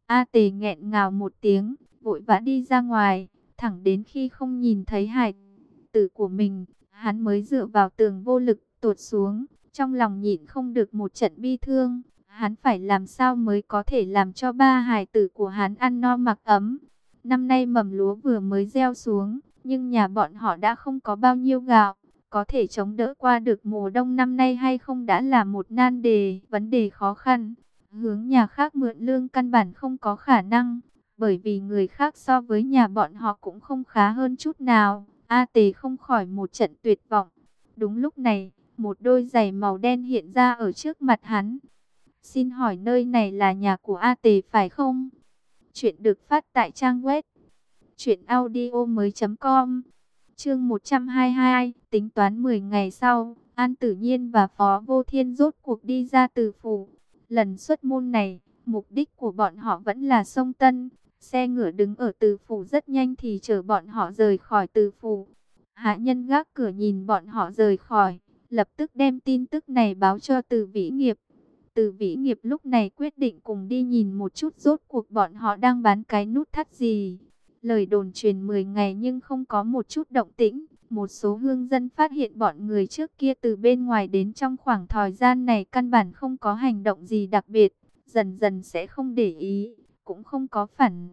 A Tề nghẹn ngào một tiếng, vội vã đi ra ngoài, thẳng đến khi không nhìn thấy hải tử của mình, hắn mới dựa vào tường vô lực tuột xuống, trong lòng nhịn không được một trận bi thương. Hắn phải làm sao mới có thể làm cho ba hài tử của hắn ăn no mặc ấm. Năm nay mầm lúa vừa mới gieo xuống, nhưng nhà bọn họ đã không có bao nhiêu gạo. Có thể chống đỡ qua được mùa đông năm nay hay không đã là một nan đề, vấn đề khó khăn. Hướng nhà khác mượn lương căn bản không có khả năng, bởi vì người khác so với nhà bọn họ cũng không khá hơn chút nào. A Tề không khỏi một trận tuyệt vọng. Đúng lúc này, một đôi giày màu đen hiện ra ở trước mặt hắn. Xin hỏi nơi này là nhà của A Tề phải không? Chuyện được phát tại trang web truyệnaudiomoi.com. Chương 122, tính toán 10 ngày sau, An Tử Nhiên và Phó Vô Thiên rốt cuộc đi ra từ phủ. Lần xuất môn này, mục đích của bọn họ vẫn là sông Tân. Xe ngựa đứng ở Từ phủ rất nhanh thì chở bọn họ rời khỏi Từ phủ. Hạ nhân gác cửa nhìn bọn họ rời khỏi, lập tức đem tin tức này báo cho Từ Vĩ Nghiệp. Từ Vĩ Nghiệp lúc này quyết định cùng đi nhìn một chút rốt cuộc bọn họ đang bán cái nút thắt gì. Lời đồn truyền 10 ngày nhưng không có một chút động tĩnh. Một số hương dân phát hiện bọn người trước kia từ bên ngoài đến trong khoảng thời gian này căn bản không có hành động gì đặc biệt. Dần dần sẽ không để ý, cũng không có phản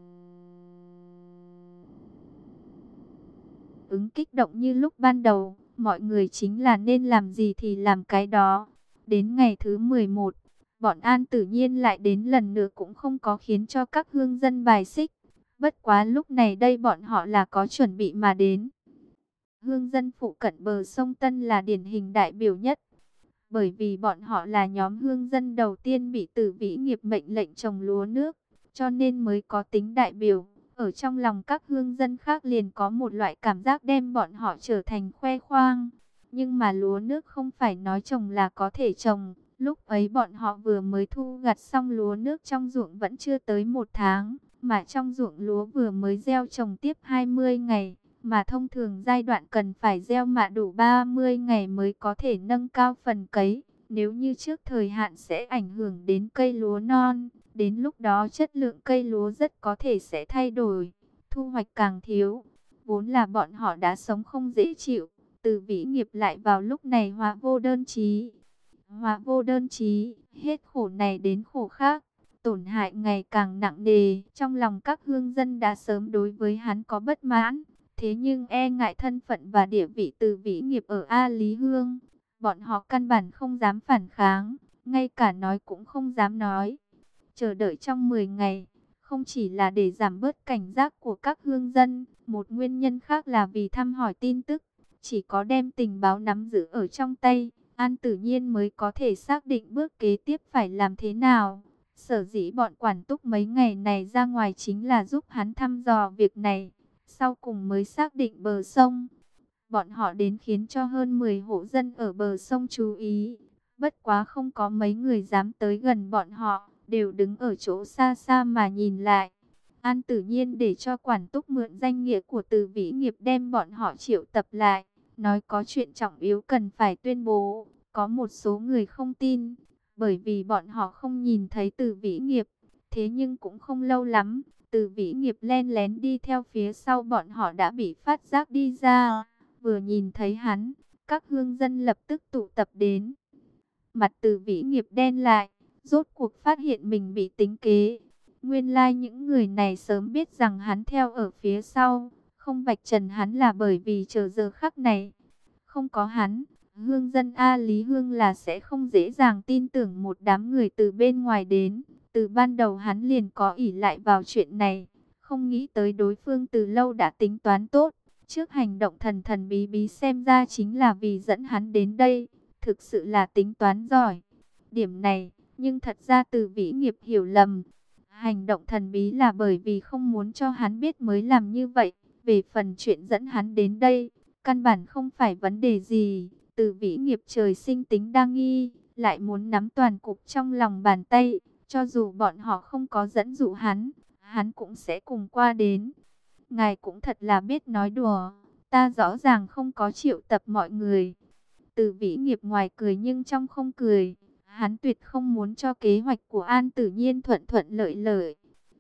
ứng kích động như lúc ban đầu. Mọi người chính là nên làm gì thì làm cái đó. Đến ngày thứ 11, bọn An Tử Nhiên lại đến lần nữa cũng không có khiến cho các hương dân bài xích. Bất quá lúc này đây bọn họ là có chuẩn bị mà đến. Hương dân phụ cận bờ sông Tân là điển hình đại biểu nhất. Bởi vì bọn họ là nhóm hương dân đầu tiên bị Từ Vĩ Nghiệp mệnh lệnh trồng lúa nước, cho nên mới có tính đại biểu. Ở trong lòng các hương dân khác liền có một loại cảm giác đem bọn họ trở thành khoe khoang. Nhưng mà lúa nước không phải nói trồng là có thể trồng. Lúc ấy bọn họ vừa mới thu gặt xong lúa nước trong ruộng vẫn chưa tới 1 tháng. Mà trong ruộng lúa vừa mới gieo trồng tiếp 20 ngày. Mà thông thường giai đoạn cần phải gieo mạ đủ 30 ngày mới có thể nâng cao phần cấy. Nếu như trước thời hạn sẽ ảnh hưởng đến cây lúa non. Đến lúc đó chất lượng cây lúa rất có thể sẽ thay đổi. Thu hoạch càng thiếu. Vốn là bọn họ đã sống không dễ chịu. Từ Vĩ Nghiệp lại vào lúc này hóa vô đơn chí. Hóa vô đơn chí, hết khổ này đến khổ khác. Tổn hại ngày càng nặng nề. Trong lòng các hương dân đã sớm đối với hắn có bất mãn. Thế nhưng e ngại thân phận và địa vị Từ Vĩ Nghiệp ở A Lý Hương, bọn họ căn bản không dám phản kháng, ngay cả nói cũng không dám nói. Chờ đợi trong 10 ngày, không chỉ là để giảm bớt cảnh giác của các hương dân, một nguyên nhân khác là vì thăm hỏi tin tức. Chỉ có đem tình báo nắm giữ ở trong tay, An Tử Nhiên mới có thể xác định bước kế tiếp phải làm thế nào. Sở dĩ bọn quản túc mấy ngày này ra ngoài chính là giúp hắn thăm dò việc này. Sau cùng mới xác định bờ sông. Bọn họ đến khiến cho hơn 10 hộ dân ở bờ sông chú ý. Bất quá không có mấy người dám tới gần bọn họ, đều đứng ở chỗ xa xa mà nhìn lại. An Tử Nhiên để cho quản túc mượn danh nghĩa của Từ Vĩ Nghiệp đem bọn họ triệu tập lại. Nói có chuyện trọng yếu cần phải tuyên bố. Có một số người không tin, bởi vì bọn họ không nhìn thấy Từ Vĩ Nghiệp. Thế nhưng cũng không lâu lắm, Từ Vĩ Nghiệp len lén đi theo phía sau bọn họ đã bị phát giác đi ra. Vừa nhìn thấy hắn, các hương dân lập tức tụ tập đến. Mặt Từ Vĩ Nghiệp đen lại, rốt cuộc phát hiện mình bị tính kế. Nguyên lai những người này sớm biết rằng hắn theo ở phía sau, không vạch trần hắn là bởi vì chờ giờ khắc này. Không có hắn, hương dân A Lý Hương là sẽ không dễ dàng tin tưởng một đám người từ bên ngoài đến. Từ ban đầu hắn liền có ỷ lại vào chuyện này, không nghĩ tới đối phương từ lâu đã tính toán tốt. Trước hành động thần thần bí bí xem ra chính là vì dẫn hắn đến đây, thực sự là tính toán giỏi. Điểm này, nhưng thật ra Từ Vĩ Nghiệp hiểu lầm. Hành động thần bí là bởi vì không muốn cho hắn biết mới làm như vậy. Về phần chuyện dẫn hắn đến đây, căn bản không phải vấn đề gì. Từ Vĩ Nghiệp trời sinh tính đa nghi, lại muốn nắm toàn cục trong lòng bàn tay. Cho dù bọn họ không có dẫn dụ hắn cũng sẽ cùng qua đến. Ngài cũng thật là biết nói đùa, ta rõ ràng không có triệu tập mọi người. Từ Vĩ Nghiệp ngoài cười nhưng trong không cười. Hắn tuyệt không muốn cho kế hoạch của An Tử Nhiên thuận thuận lợi lợi.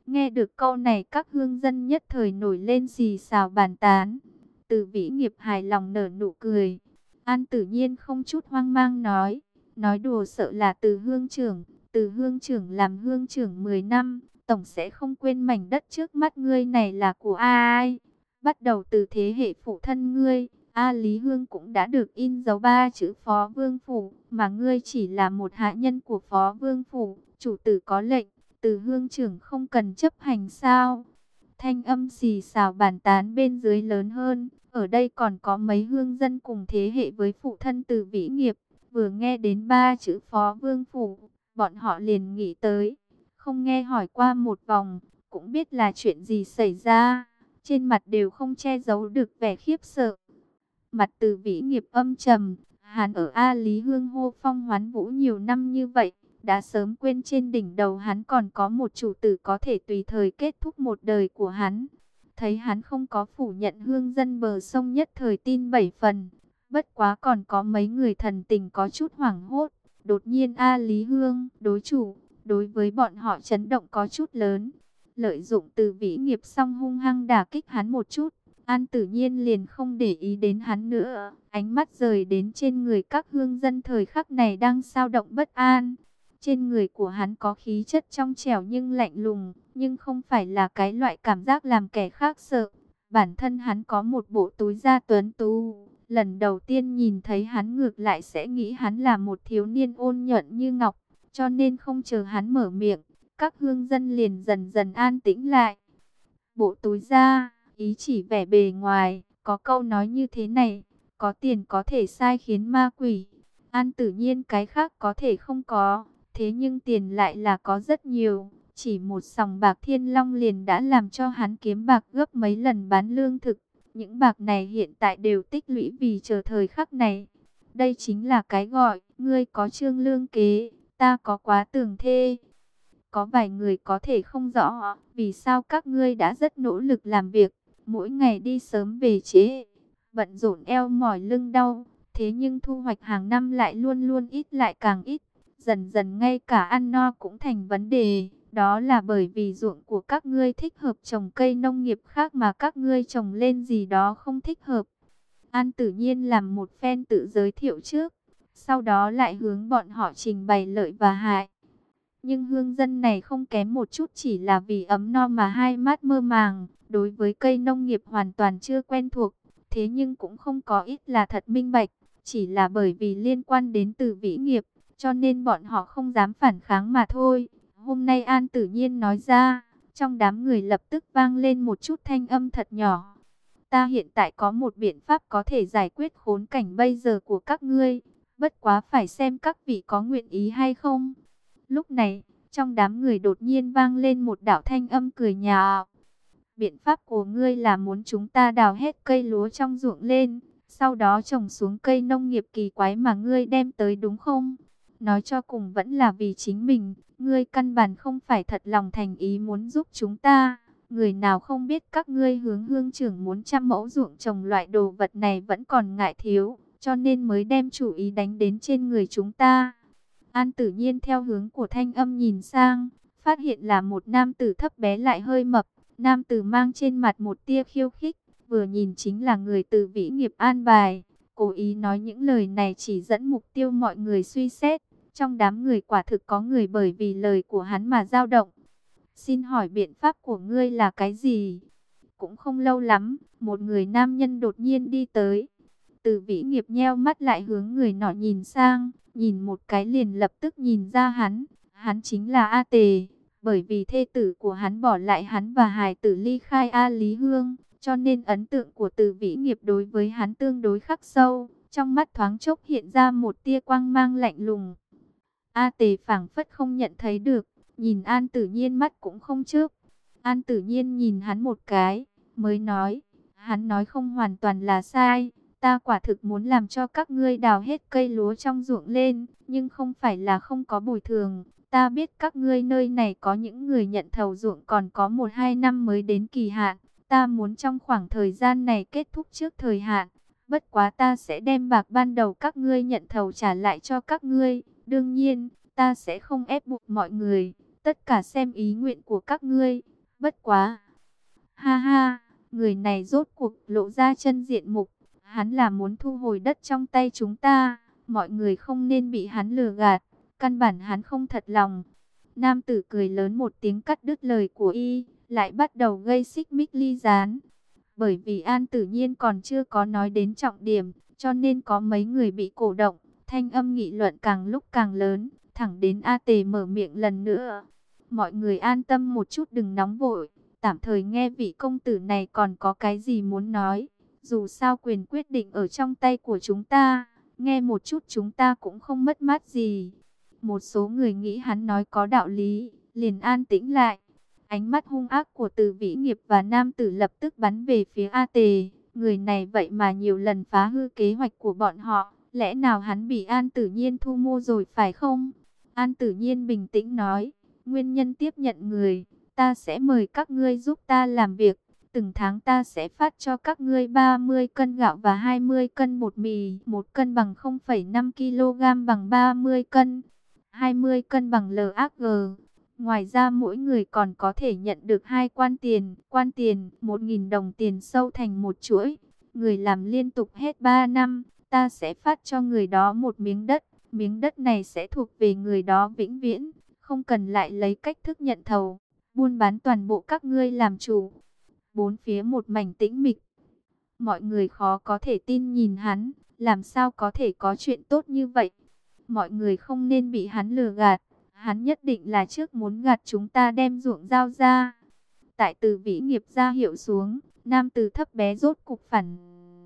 Nghe được câu này các hương dân nhất thời nổi lên xì xào bàn tán. Từ Vĩ Nghiệp hài lòng nở nụ cười. An Tử Nhiên không chút hoang mang nói đùa sợ là Từ hương trưởng. Từ hương trưởng làm hương trưởng 10 năm, tổng sẽ không quên mảnh đất trước mắt ngươi này là của ai. Bắt đầu từ thế hệ phụ thân ngươi, A Lý Hương cũng đã được in dấu 3 chữ Phó Vương Phủ, mà ngươi chỉ là một hạ nhân của Phó Vương Phủ, chủ tử có lệnh, Từ hương trưởng không cần chấp hành sao. Thanh âm xì xào bàn tán bên dưới lớn hơn, ở đây còn có mấy hương dân cùng thế hệ với phụ thân Từ Vĩ Nghiệp, vừa nghe đến 3 chữ Phó Vương Phủ, bọn họ liền nghĩ tới, không nghe hỏi qua một vòng, cũng biết là chuyện gì xảy ra, trên mặt đều không che giấu được vẻ khiếp sợ. Mặt Từ Vĩ Nghiệp âm trầm, hắn ở A Lý Hương hô phong hoán vũ nhiều năm như vậy, đã sớm quên trên đỉnh đầu hắn còn có một chủ tử có thể tùy thời kết thúc một đời của hắn. Thấy hắn không có phủ nhận hương dân bờ sông nhất thời tin 7 phần, bất quá còn có mấy người thần tình có chút hoảng hốt. Đột nhiên A Lý Hương, đối chủ, đối với bọn họ chấn động có chút lớn. Lợi dụng Từ Vĩ Nghiệp xong hung hăng đả kích hắn một chút. An Tử Nhiên liền không để ý đến hắn nữa, ánh mắt rời đến trên người các hương dân thời khắc này đang xao động bất an. Trên người của hắn có khí chất trong trẻo nhưng lạnh lùng, nhưng không phải là cái loại cảm giác làm kẻ khác sợ. Bản thân hắn có một bộ túi da tuấn tú, lần đầu tiên nhìn thấy hắn ngược lại sẽ nghĩ hắn là một thiếu niên ôn nhuận như ngọc, cho nên không chờ hắn mở miệng, các hương dân liền dần dần an tĩnh lại. Bộ túi da, ý chỉ vẻ bề ngoài, có câu nói như thế này, có tiền có thể sai khiến ma quỷ. An Tử Nhiên cái khác có thể không có, thế nhưng tiền lại là có rất nhiều. Chỉ một sòng bạc Thiên Long liền đã làm cho hắn kiếm bạc gấp mấy lần bán lương thực. Những bạc này hiện tại đều tích lũy vì chờ thời khắc này. Đây chính là cái gọi, ngươi có trương lương kế, ta có quá tường thê. Có vài người có thể không rõ vì sao các ngươi đã rất nỗ lực làm việc, mỗi ngày đi sớm về trễ, bận rộn eo mỏi lưng đau, thế nhưng thu hoạch hàng năm lại luôn luôn ít lại càng ít, dần dần ngay cả ăn no cũng thành vấn đề. Đó là bởi vì ruộng của các ngươi thích hợp trồng cây nông nghiệp khác mà các ngươi trồng lên gì đó không thích hợp. An Tử Nhiên làm một phen tự giới thiệu trước, sau đó lại hướng bọn họ trình bày lợi và hại. Nhưng hương dân này không kém một chút, chỉ là vì ấm no mà hai mắt mơ màng, đối với cây nông nghiệp hoàn toàn chưa quen thuộc, thế nhưng cũng không có ít là thật minh bạch, chỉ là bởi vì liên quan đến Từ Vĩ Nghiệp, cho nên bọn họ không dám phản kháng mà thôi. Hôm nay An Tử Nhiên nói ra, trong đám người lập tức vang lên một chút thanh âm thật nhỏ. Ta hiện tại có một biện pháp có thể giải quyết khốn cảnh bây giờ của các ngươi, bất quá phải xem các vị có nguyện ý hay không. Lúc này, trong đám người đột nhiên vang lên một đạo thanh âm cười nhạo. Biện pháp của ngươi là muốn chúng ta đào hết cây lúa trong ruộng lên, sau đó trồng xuống cây nông nghiệp kỳ quái mà ngươi đem tới đúng không? Nói cho cùng vẫn là vì chính mình, ngươi căn bản không phải thật lòng thành ý muốn giúp chúng ta. Người nào không biết các ngươi hướng hương trưởng muốn trăm mẫu ruộng trồng loại đồ vật này vẫn còn ngại thiếu, cho nên mới đem chủ ý đánh đến trên người chúng ta. An Tử Nhiên theo hướng của thanh âm nhìn sang, phát hiện là một nam tử thấp bé lại hơi mập. Nam tử mang trên mặt một tia khiêu khích, vừa nhìn chính là người Từ Vĩ Nghiệp an bài. Cố ý nói những lời này chỉ dẫn mục tiêu mọi người suy xét. Trong đám người quả thực có người bởi vì lời của hắn mà dao động. Xin hỏi biện pháp của ngươi là cái gì? Cũng không lâu lắm, một người nam nhân đột nhiên đi tới. Từ Vĩ Nghiệp nheo mắt lại hướng người nọ nhìn sang, nhìn một cái liền lập tức nhìn ra hắn chính là A Tề, bởi vì thê tử của hắn bỏ lại hắn và hài tử ly khai A Lý Hương, cho nên ấn tượng của Từ Vĩ Nghiệp đối với hắn tương đối khắc sâu, trong mắt thoáng chốc hiện ra một tia quang mang lạnh lùng. A Tề phảng phất không nhận thấy được, nhìn An Tử Nhiên mắt cũng không chớp. An Tử Nhiên nhìn hắn một cái, mới nói, hắn nói không hoàn toàn là sai. Ta quả thực muốn làm cho các ngươi đào hết cây lúa trong ruộng lên, nhưng không phải là không có bồi thường. Ta biết các ngươi nơi này có những người nhận thầu ruộng còn có 1-2 năm mới đến kỳ hạn. Ta muốn trong khoảng thời gian này kết thúc trước thời hạn. Bất quá ta sẽ đem bạc ban đầu các ngươi nhận thầu trả lại cho các ngươi. Đương nhiên, ta sẽ không ép buộc mọi người. Tất cả xem ý nguyện của các ngươi. Bất quá, ha ha, người này rốt cuộc lộ ra chân diện mục, hắn là muốn thu hồi đất trong tay chúng ta, mọi người không nên bị hắn lừa gạt, căn bản hắn không thật lòng. Nam tử cười lớn một tiếng cắt đứt lời của y, lại bắt đầu gây xích mích ly gián. Bởi vì An Tử Nhiên còn chưa có nói đến trọng điểm, cho nên có mấy người bị cổ động, thanh âm nghị luận càng lúc càng lớn, thẳng đến A Tề mở miệng lần nữa. Mọi người an tâm một chút, đừng nóng vội, tạm thời nghe vị công tử này còn có cái gì muốn nói. Dù sao quyền quyết định ở trong tay của chúng ta, nghe một chút chúng ta cũng không mất mát gì. Một số người nghĩ hắn nói có đạo lý, liền an tĩnh lại. Ánh mắt hung ác của Từ Vĩ Nghiệp và nam tử lập tức bắn về phía A Tề. Người này vậy mà nhiều lần phá hư kế hoạch của bọn họ. Lẽ nào hắn bị An Tử Nhiên thu mua rồi phải không? An Tử Nhiên bình tĩnh nói. Nguyên nhân tiếp nhận người, ta sẽ mời các ngươi giúp ta làm việc. Từng tháng ta sẽ phát cho các ngươi 30 cân gạo và 20 cân bột mì. 1 cân bằng 0,5 kg bằng 30 cân. 20 cân bằng LAG. Ngoài ra mỗi người còn có thể nhận được 2 quan tiền, 1.000 đồng tiền sâu thành một chuỗi. Người làm liên tục hết 3 năm, ta sẽ phát cho người đó một miếng đất. Miếng đất này sẽ thuộc về người đó vĩnh viễn, không cần lại lấy cách thức nhận thầu. Buôn bán toàn bộ các ngươi làm chủ. Bốn phía một mảnh tĩnh mịch. Mọi người khó có thể tin nhìn hắn, làm sao có thể có chuyện tốt như vậy. Mọi người không nên bị hắn lừa gạt. Hắn nhất định là trước muốn gạt chúng ta đem ruộng giao ra. Tại Từ Vĩ Nghiệp ra hiệu xuống, nam tử thấp bé rốt cục phản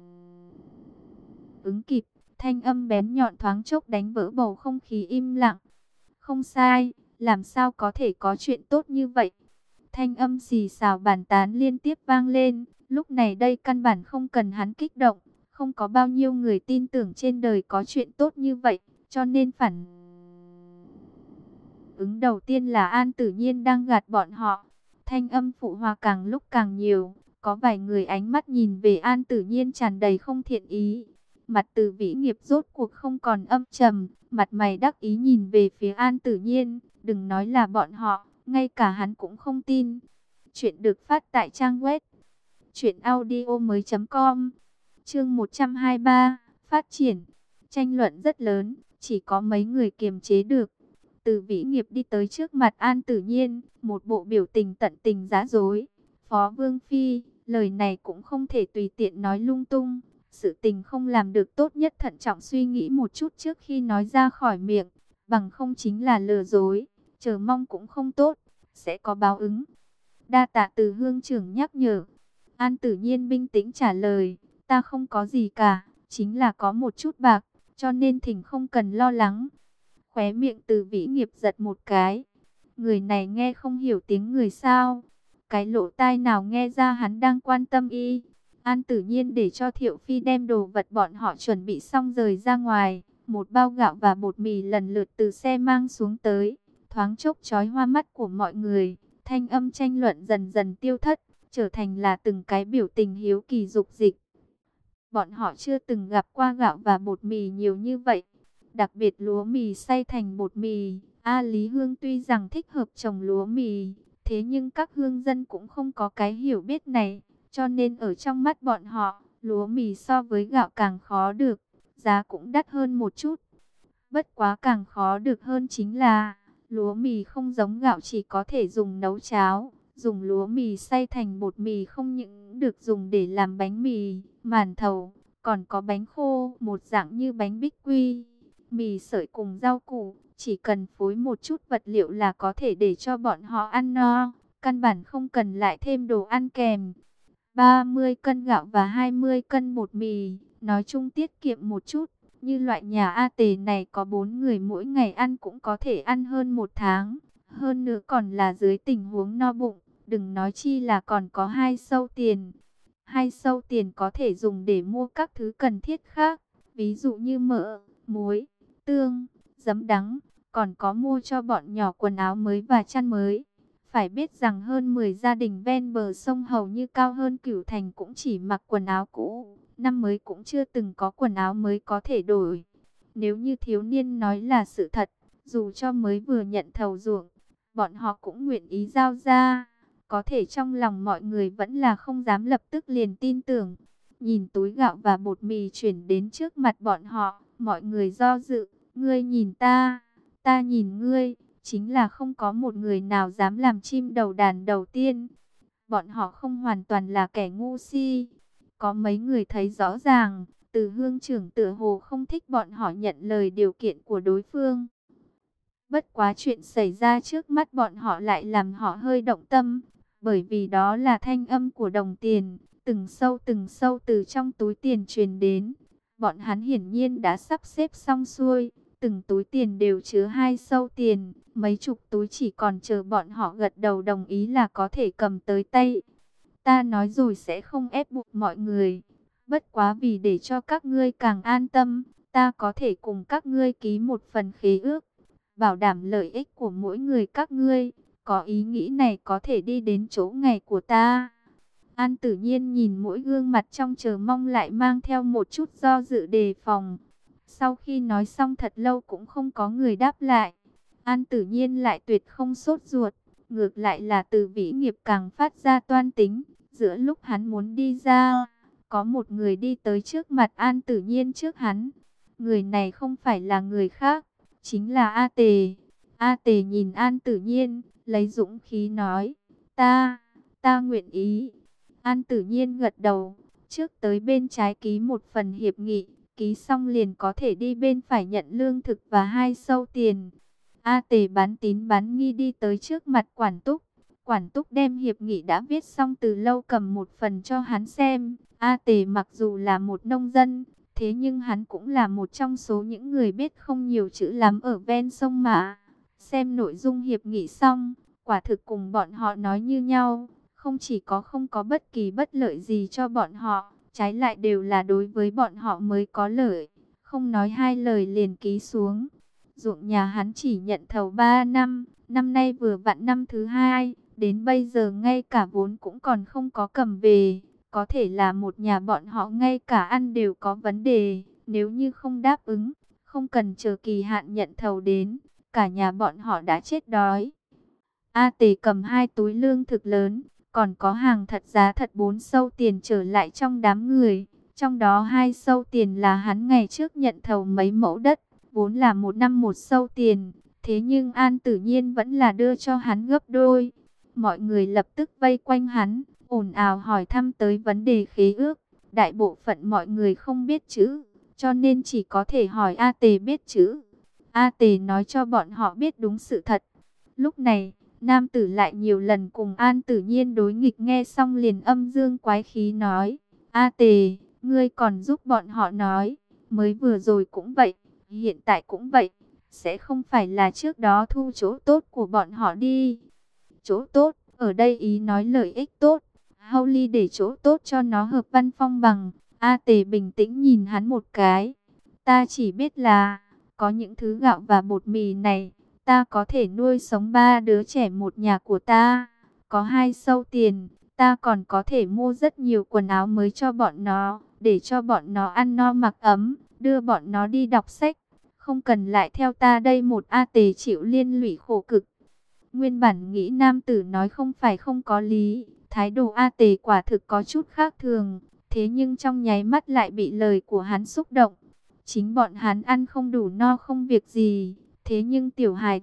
ứng kịp, thanh âm bén nhọn thoáng chốc đánh vỡ bầu không khí im lặng. Không sai, làm sao có thể có chuyện tốt như vậy? Thanh âm xì xào bàn tán liên tiếp vang lên, lúc này đây căn bản không cần hắn kích động, không có bao nhiêu người tin tưởng trên đời có chuyện tốt như vậy, cho nên phản ứng đầu tiên là An Tử Nhiên đang gạt bọn họ. Thanh âm phụ hòa càng lúc càng nhiều, có vài người ánh mắt nhìn về An Tử Nhiên tràn đầy không thiện ý. Mặt Từ Vĩ Nghiệp rốt cuộc không còn âm trầm, mặt mày đắc ý nhìn về phía An Tử Nhiên, đừng nói là bọn họ, ngay cả hắn cũng không tin. Chuyện được phát tại trang web truyệnaudiomoi.com. Chương 123, phát triển. Tranh luận rất lớn, chỉ có mấy người kiềm chế được. Từ Vĩ Nghiệp đi tới trước mặt An Tử Nhiên, một bộ biểu tình tận tình giá dối. Phó Vương Phi, lời này cũng không thể tùy tiện nói lung tung. Sự tình không làm được tốt nhất thận trọng suy nghĩ một chút trước khi nói ra khỏi miệng. Bằng không chính là lừa dối, chờ mong cũng không tốt, sẽ có báo ứng. Đa tạ Từ Hương trưởng nhắc nhở. An Tử Nhiên bình tĩnh trả lời, ta không có gì cả, chính là có một chút bạc, cho nên thỉnh không cần lo lắng. Khóe miệng Từ Vĩ Nghiệp giật một cái. Người này nghe không hiểu tiếng người sao? Cái lỗ tai nào nghe ra hắn đang quan tâm y? An Tử Nhiên để cho Thiệu Phi đem đồ vật bọn họ chuẩn bị xong rời ra ngoài. Một bao gạo và bột mì lần lượt từ xe mang xuống tới. Thoáng chốc chói hoa mắt của mọi người. Thanh âm tranh luận dần dần tiêu thất, trở thành là từng cái biểu tình hiếu kỳ dục dịch. Bọn họ chưa từng gặp qua gạo và bột mì nhiều như vậy. Đặc biệt lúa mì xay thành bột mì. A Lý Hương tuy rằng thích hợp trồng lúa mì, thế nhưng các hương dân cũng không có cái hiểu biết này. Cho nên ở trong mắt bọn họ, lúa mì so với gạo càng khó được, giá cũng đắt hơn một chút. Bất quá càng khó được hơn chính là, lúa mì không giống gạo chỉ có thể dùng nấu cháo. Dùng lúa mì xay thành bột mì không những được dùng để làm bánh mì, màn thầu, còn có bánh khô, một dạng như bánh bích quy. Mì sợi cùng rau củ, chỉ cần phối một chút vật liệu là có thể để cho bọn họ ăn no, căn bản không cần lại thêm đồ ăn kèm. 30 cân gạo và 20 cân bột mì, nói chung tiết kiệm một chút. Như loại nhà A Tề này có 4 người mỗi ngày ăn cũng có thể ăn hơn 1 tháng. Hơn nữa còn là dưới tình huống no bụng, đừng nói chi là còn có 2 sâu tiền. 2 sâu tiền có thể dùng để mua các thứ cần thiết khác, ví dụ như mỡ, muối, tương, giấm đắng, còn có mua cho bọn nhỏ quần áo mới và chăn mới. Phải biết rằng hơn 10 gia đình ven bờ sông hầu như cao hơn Cửu Thành cũng chỉ mặc quần áo cũ, năm mới cũng chưa từng có quần áo mới có thể đổi. Nếu như thiếu niên nói là sự thật, dù cho mới vừa nhận thầu ruộng, bọn họ cũng nguyện ý giao ra. Có thể trong lòng mọi người vẫn là không dám lập tức liền tin tưởng. Nhìn túi gạo và bột mì chuyển đến trước mặt bọn họ, mọi người do dự, ngươi nhìn ta nhìn ngươi, chính là không có một người nào dám làm chim đầu đàn đầu tiên. Bọn họ không hoàn toàn là kẻ ngu si. Có mấy người thấy rõ ràng, Từ Hương trưởng tựa hồ không thích bọn họ nhận lời điều kiện của đối phương. Bất quá chuyện xảy ra trước mắt bọn họ lại làm họ hơi động tâm, bởi vì đó là thanh âm của đồng tiền, từng sâu từ trong túi tiền truyền đến. Bọn hắn hiển nhiên đã sắp xếp xong xuôi, từng túi tiền đều chứa 2 sâu tiền, mấy chục túi chỉ còn chờ bọn họ gật đầu đồng ý là có thể cầm tới tay. Ta nói rồi sẽ không ép buộc mọi người, bất quá vì để cho các ngươi càng an tâm, ta có thể cùng các ngươi ký một phần khế ước, bảo đảm lợi ích của mỗi người các ngươi. Có ý nghĩ này có thể đi đến chỗ ngày của ta. An Tử Nhiên nhìn mỗi gương mặt trong chờ mong lại mang theo một chút do dự đề phòng. Sau khi nói xong thật lâu cũng không có người đáp lại. An Tử Nhiên lại tuyệt không sốt ruột, ngược lại là Từ Vĩ Nghiệp càng phát ra toan tính. Giữa lúc hắn muốn đi ra, có một người đi tới trước mặt An Tử Nhiên trước hắn. Người này không phải là người khác, chính là A Tề. A Tề nhìn An Tử Nhiên, lấy dũng khí nói, ta nguyện ý. An Tử Nhiên gật đầu, trước tới bên trái ký một phần hiệp nghị, ký xong liền có thể đi bên phải nhận lương thực và 2 sâu tiền. A Tề bán tín bán nghi đi tới trước mặt Quản Túc. Quản Túc đem hiệp nghị đã viết xong từ lâu cầm một phần cho hắn xem. A Tề mặc dù là một nông dân, thế nhưng hắn cũng là một trong số những người biết không nhiều chữ lắm ở ven sông Mã. Xem nội dung hiệp nghị xong, quả thực cùng bọn họ nói như nhau, không chỉ có không có bất kỳ bất lợi gì cho bọn họ, trái lại đều là đối với bọn họ mới có lợi. Không nói hai lời liền ký xuống. Ruộng nhà hắn chỉ nhận thầu 3 năm, năm nay vừa vặn năm thứ 2, đến bây giờ ngay cả vốn cũng còn không có cầm về. Có thể là một nhà bọn họ ngay cả ăn đều có vấn đề, nếu như không đáp ứng, không cần chờ kỳ hạn nhận thầu đến, cả nhà bọn họ đã chết đói. A Tề cầm 2 túi lương thực lớn, còn có hàng thật giá thật 4 sâu tiền trở lại trong đám người. Trong đó 2 sâu tiền là hắn ngày trước nhận thầu mấy mẫu đất, vốn là 1 năm 1 sâu tiền. Thế nhưng An Tử Nhiên vẫn là đưa cho hắn gấp đôi. Mọi người lập tức vây quanh hắn, ồn ào hỏi thăm tới vấn đề khế ước. Đại bộ phận mọi người không biết chữ, cho nên chỉ có thể hỏi A Tề biết chữ. A Tề nói cho bọn họ biết đúng sự thật. Lúc này, nam tử lại nhiều lần cùng An Tử Nhiên đối nghịch, nghe xong liền âm dương quái khí nói, A Tề, ngươi còn giúp bọn họ nói, mới vừa rồi cũng vậy, hiện tại cũng vậy, sẽ không phải là trước đó thu chỗ tốt của bọn họ đi. Chỗ tốt, ở đây ý nói lợi ích tốt, hâu ly để chỗ tốt cho nó hợp văn phong bằng. A Tề bình tĩnh nhìn hắn một cái, ta chỉ biết là, có những thứ gạo và bột mì này, ta có thể nuôi sống 3 đứa trẻ một nhà của ta. Có 2 sâu tiền, ta còn có thể mua rất nhiều quần áo mới cho bọn nó, để cho bọn nó ăn no mặc ấm, đưa bọn nó đi đọc sách. Không cần lại theo ta đây một. A Tề chịu liên lụy khổ cực. Nguyên bản nghĩ nam tử nói không phải không có lý, thái độ A Tề quả thực có chút khác thường. Thế nhưng trong nháy mắt lại bị lời của hắn xúc động. Chính bọn hắn ăn không đủ no không việc gì, thế nhưng tiểu hài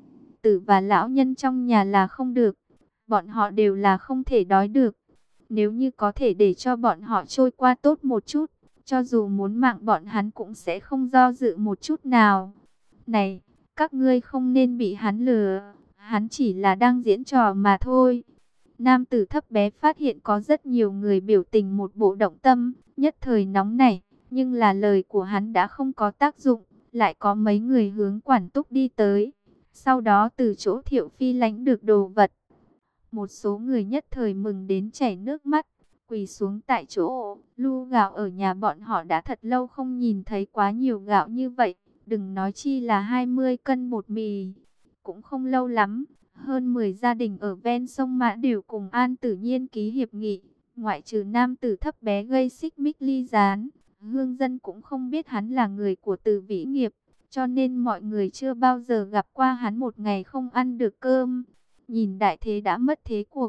tử và lão nhân trong nhà là không được. Bọn họ đều là không thể đói được. Nếu như có thể để cho bọn họ trôi qua tốt một chút, cho dù muốn mạng bọn hắn cũng sẽ không do dự một chút nào. Này, các ngươi không nên bị hắn lừa, hắn chỉ là đang diễn trò mà thôi. Nam tử thấp bé phát hiện có rất nhiều người biểu tình một bộ động tâm, nhất thời nóng nảy, nhưng là lời của hắn đã không có tác dụng, lại có mấy người hướng Quản Túc đi tới. Sau đó từ chỗ Thiệu Phi lãnh được đồ vật, một số người nhất thời mừng đến chảy nước mắt, quỳ xuống tại chỗ. Lu gạo ở nhà bọn họ đã thật lâu không nhìn thấy quá nhiều gạo như vậy, đừng nói chi là 20 cân bột mì. Cũng không lâu lắm, hơn 10 gia đình ở ven sông Mã đều cùng An Tử Nhiên ký hiệp nghị, ngoại trừ nam tử thấp bé gây xích mích ly gián. Hương dân cũng không biết hắn là người của Từ Vĩ Nghiệp, cho nên mọi người chưa bao giờ gặp qua hắn một ngày không ăn được cơm. Nhìn đại thế đã mất thế cuộc,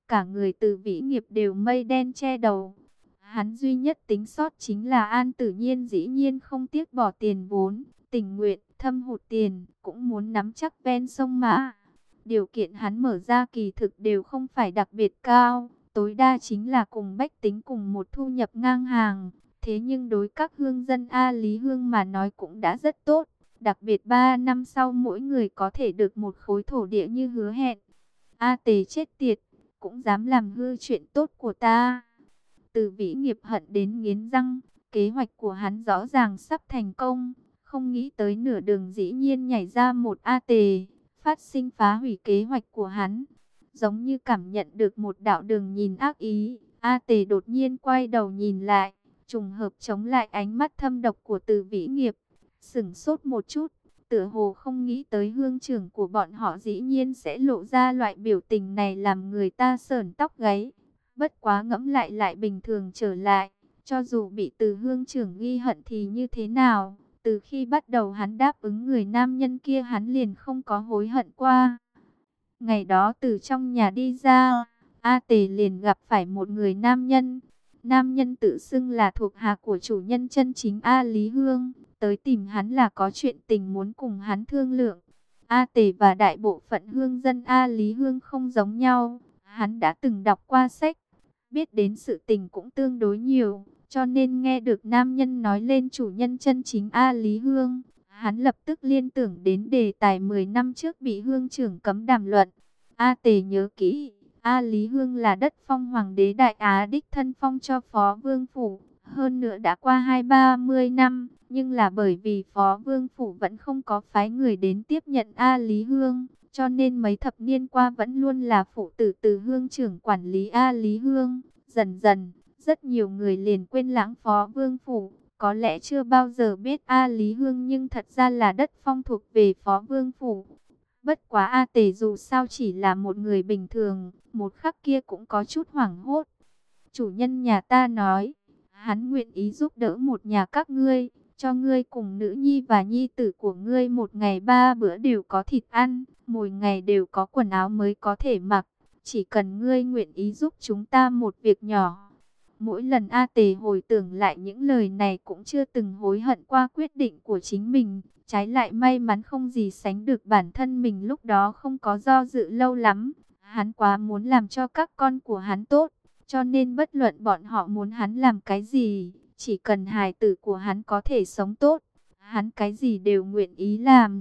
cả người Từ Vĩ Nghiệp đều mây đen che đầu. Hắn duy nhất tính sót chính là An Tử Nhiên dĩ nhiên không tiếc bỏ tiền vốn, tình nguyện thâm hụt tiền, cũng muốn nắm chắc ven sông Mã. Điều kiện hắn mở ra kỳ thực đều không phải đặc biệt cao, tối đa chính là cùng bách tính cùng một thu nhập ngang hàng. Thế nhưng đối các hương dân A Lý Hương mà nói cũng đã rất tốt. Đặc biệt 3 năm sau mỗi người có thể được một khối thổ địa như hứa hẹn. A Tề chết tiệt, cũng dám làm hư chuyện tốt của ta. Từ Vĩ Nghiệp hận đến nghiến răng, kế hoạch của hắn rõ ràng sắp thành công. Không nghĩ tới nửa đường dĩ nhiên nhảy ra một A Tề, phát sinh phá hủy kế hoạch của hắn. Giống như cảm nhận được một đạo đường nhìn ác ý, A Tề đột nhiên quay đầu nhìn lại, trùng hợp chống lại ánh mắt thâm độc của Từ Vĩ Nghiệp. Sửng sốt một chút, tựa hồ không nghĩ tới hương trưởng của bọn họ dĩ nhiên sẽ lộ ra loại biểu tình này làm người ta sởn tóc gáy. Bất quá ngẫm lại lại bình thường trở lại, cho dù bị Từ hương trưởng ghi hận thì như thế nào, từ khi bắt đầu hắn đáp ứng người nam nhân kia hắn liền không có hối hận qua. Ngày đó từ trong nhà đi ra, A Tề liền gặp phải một người nam nhân. Nam nhân tự xưng là thuộc hạ của chủ nhân chân chính A Lý Hương, tới tìm hắn là có chuyện tình muốn cùng hắn thương lượng. A Tề và đại bộ phận hương dân A Lý Hương không giống nhau, hắn đã từng đọc qua sách, biết đến sự tình cũng tương đối nhiều, cho nên nghe được nam nhân nói lên chủ nhân chân chính A Lý Hương, hắn lập tức liên tưởng đến đề tài 10 năm trước bị hương trưởng cấm đàm luận. A Tề nhớ kỹ, A Lý Hương là đất phong hoàng đế Đại Á đích thân phong cho Phó Vương Phủ. Hơn nữa đã qua 20-30 năm, nhưng là bởi vì Phó Vương Phủ vẫn không có phái người đến tiếp nhận A Lý Hương, cho nên mấy thập niên qua vẫn luôn là phụ tử Từ hương trưởng quản lý A Lý Hương. Dần dần, rất nhiều người liền quên lãng Phó Vương Phủ, có lẽ chưa bao giờ biết A Lý Hương nhưng thật ra là đất phong thuộc về Phó Vương Phủ. Bất quá A Tề dù sao chỉ là một người bình thường, một khắc kia cũng có chút hoảng hốt. Chủ nhân nhà ta nói, hắn nguyện ý giúp đỡ một nhà các ngươi, cho ngươi cùng nữ nhi và nhi tử của ngươi một ngày 3 bữa đều có thịt ăn, mỗi ngày đều có quần áo mới có thể mặc. Chỉ cần ngươi nguyện ý giúp chúng ta một việc nhỏ. Mỗi lần A Tề hồi tưởng lại những lời này cũng chưa từng hối hận qua quyết định của chính mình. Trái lại may mắn không gì sánh được bản thân mình lúc đó không có do dự lâu lắm. Hắn quá muốn làm cho các con của hắn tốt. Cho nên bất luận bọn họ muốn hắn làm cái gì, chỉ cần hài tử của hắn có thể sống tốt, hắn cái gì đều nguyện ý làm.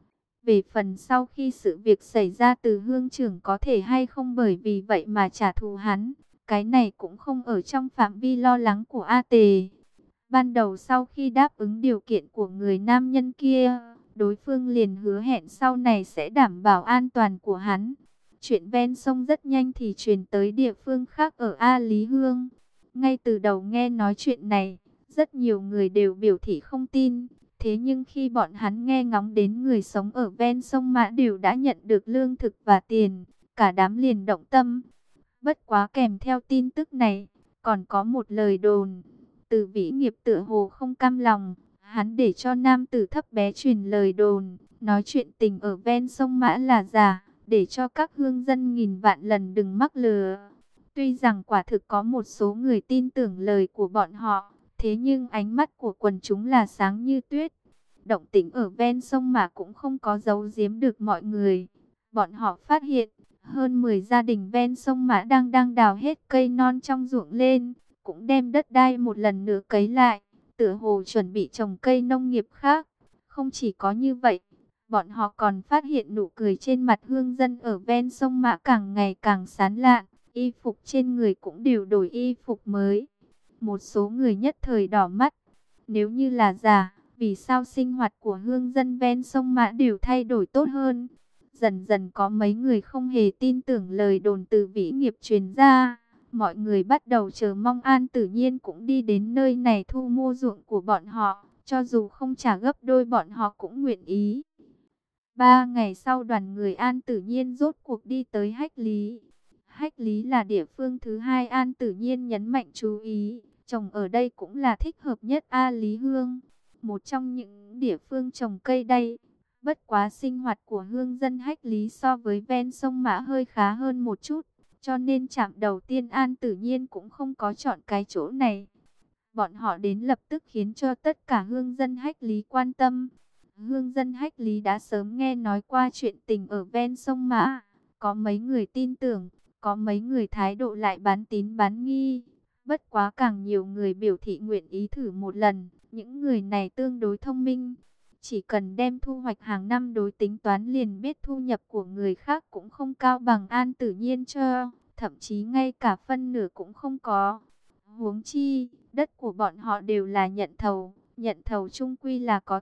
Về phần sau khi sự việc xảy ra Từ hương trưởng có thể hay không bởi vì vậy mà trả thù hắn, cái này cũng không ở trong phạm vi lo lắng của A Tề. Ban đầu sau khi đáp ứng điều kiện của người nam nhân kia, đối phương liền hứa hẹn sau này sẽ đảm bảo an toàn của hắn. Chuyện ven sông rất nhanh thì truyền tới địa phương khác ở A Lý Hương. Ngay từ đầu nghe nói chuyện này, rất nhiều người đều biểu thị không tin. Thế nhưng khi bọn hắn nghe ngóng đến người sống ở ven sông Mã đều đã nhận được lương thực và tiền, cả đám liền động tâm. Bất quá kèm theo tin tức này, còn có một lời đồn. Từ Vĩ Nghiệp tựa hồ không cam lòng, hắn để cho nam tử thấp bé truyền lời đồn, nói chuyện tình ở ven sông Mã là giả, để cho các hương dân nghìn vạn lần đừng mắc lừa. Tuy rằng quả thực có một số người tin tưởng lời của bọn họ, thế nhưng ánh mắt của quần chúng là sáng như tuyết. Động tĩnh ở ven sông mà cũng không có giấu giếm được mọi người. Bọn họ phát hiện, hơn 10 gia đình ven sông Mã đang đào hết cây non trong ruộng lên, cũng đem đất đai một lần nữa cấy lại, tựa hồ chuẩn bị trồng cây nông nghiệp khác. Không chỉ có như vậy, bọn họ còn phát hiện nụ cười trên mặt hương dân ở ven sông Mã càng ngày càng sán lạn, y phục trên người cũng đều đổi y phục mới. Một số người nhất thời đỏ mắt, nếu như là giả, vì sao sinh hoạt của hương dân ven sông Mã đều thay đổi tốt hơn? Dần dần có mấy người không hề tin tưởng lời đồn Từ Vĩ Nghiệp truyền ra. Mọi người bắt đầu chờ mong An Tử Nhiên cũng đi đến nơi này thu mua ruộng của bọn họ. Cho dù không trả gấp đôi bọn họ cũng nguyện ý. 3 ngày sau đoàn người An Tử Nhiên rốt cuộc đi tới Hách Lý. Hách Lý là địa phương thứ hai An Tử Nhiên nhấn mạnh chú ý. Trồng ở đây cũng là thích hợp nhất A Lý Hương. Một trong những địa phương trồng cây đây. Bất quá sinh hoạt của hương dân Hách Lý so với ven sông Mã hơi khá hơn một chút. cho nên trạm đầu tiên An Tử Nhiên cũng không có chọn cái chỗ này. Bọn họ đến lập tức khiến cho tất cả hương dân Hách Lý quan tâm. Hương dân Hách Lý đã sớm nghe nói qua chuyện tình ở ven sông Mã. Có mấy người tin tưởng, có mấy người thái độ lại bán tín bán nghi. Bất quá càng nhiều người biểu thị nguyện ý thử một lần. Những người này tương đối thông minh. Chỉ cần đem thu hoạch hàng năm đối tính toán liền biết thu nhập của người khác cũng không cao bằng An Tử Nhiên cho. Thậm chí ngay cả phân nửa cũng không có. Huống chi, đất của bọn họ đều là nhận thầu chung quy là có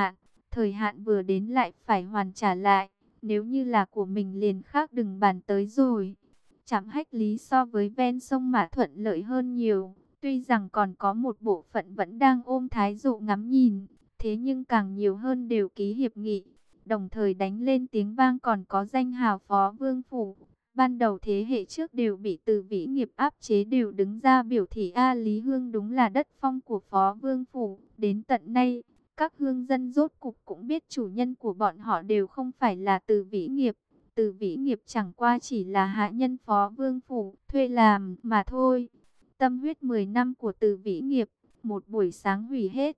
thời hạn vừa đến lại phải hoàn trả lại, nếu như là của mình liền khác đừng bàn tới rồi. Trạm Hách Lý so với ven sông Mã thuận lợi hơn nhiều, tuy rằng còn có một bộ phận vẫn đang ôm thái dụ ngắm nhìn, thế nhưng càng nhiều hơn đều ký hiệp nghị, đồng thời đánh lên tiếng vang còn có danh hào Phó Vương Phủ. Ban đầu thế hệ trước đều bị Từ Vĩ Nghiệp áp chế đều đứng ra biểu thị A Lý Hương đúng là đất phong của Phó Vương Phủ. Đến tận nay, các hương dân rốt cục cũng biết chủ nhân của bọn họ đều không phải là Từ Vĩ Nghiệp. Từ Vĩ Nghiệp chẳng qua chỉ là hạ nhân Phó Vương Phủ, thuê làm mà thôi. Tâm huyết 10 năm của Từ Vĩ Nghiệp, một buổi sáng hủy hết.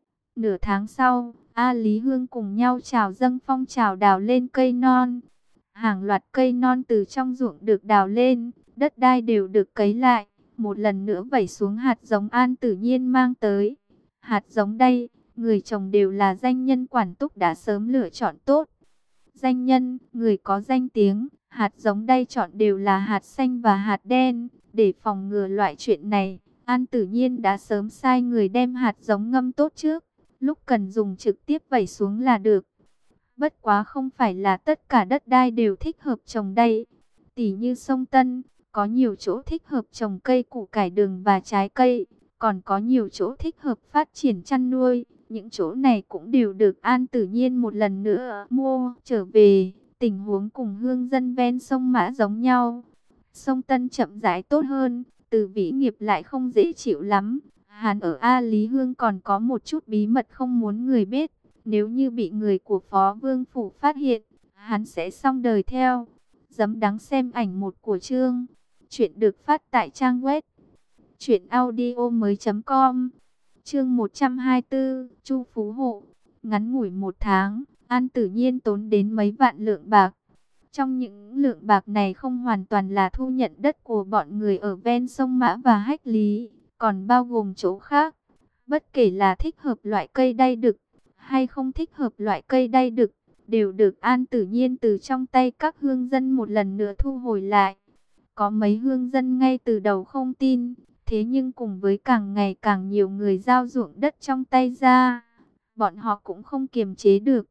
Nửa tháng sau, A Lý Hương cùng nhau chào dâng phong trào đào lên cây non. Hàng loạt cây non từ trong ruộng được đào lên, đất đai đều được cấy lại, một lần nữa vẩy xuống hạt giống An Tử Nhiên mang tới. Hạt giống đây, người trồng đều là danh nhân Quản Túc đã sớm lựa chọn tốt. Danh nhân, người có danh tiếng, hạt giống đây chọn đều là hạt xanh và hạt đen. Để phòng ngừa loại chuyện này, An Tử Nhiên đã sớm sai người đem hạt giống ngâm tốt trước, lúc cần dùng trực tiếp vẩy xuống là được. Bất quá không phải là tất cả đất đai đều thích hợp trồng đây. Tỉ như sông Tân, có nhiều chỗ thích hợp trồng cây củ cải đường và trái cây, còn có nhiều chỗ thích hợp phát triển chăn nuôi. Những chỗ này cũng đều được An Tử Nhiên một lần nữa mua trở về. Tình huống cùng hương dân ven sông Mã giống nhau. Sông Tân chậm rãi tốt hơn, Từ Vĩ Nghiệp lại không dễ chịu lắm. Hắn ở A Lý Hương còn có một chút bí mật không muốn người biết. Nếu như bị người của Phó Vương Phủ phát hiện, hắn sẽ xong đời theo. Giấm đắng xem ảnh một của chương. Chuyện được phát tại trang web truyệnaudiomoi.com. Chương 124, Chu Phú Hộ. Ngắn ngủi một tháng, An Tử Nhiên tốn đến mấy vạn lượng bạc. Trong những lượng bạc này không hoàn toàn là thu nhận đất của bọn người ở ven sông Mã và Hách Lý, còn bao gồm chỗ khác. Bất kể là thích hợp loại cây đay đực hay không thích hợp loại cây đay đực, đều được An Tử Nhiên từ trong tay các hương dân một lần nữa thu hồi lại. Có mấy hương dân ngay từ đầu không tin, thế nhưng cùng với càng ngày càng nhiều người giao ruộng đất trong tay ra, bọn họ cũng không kiềm chế được.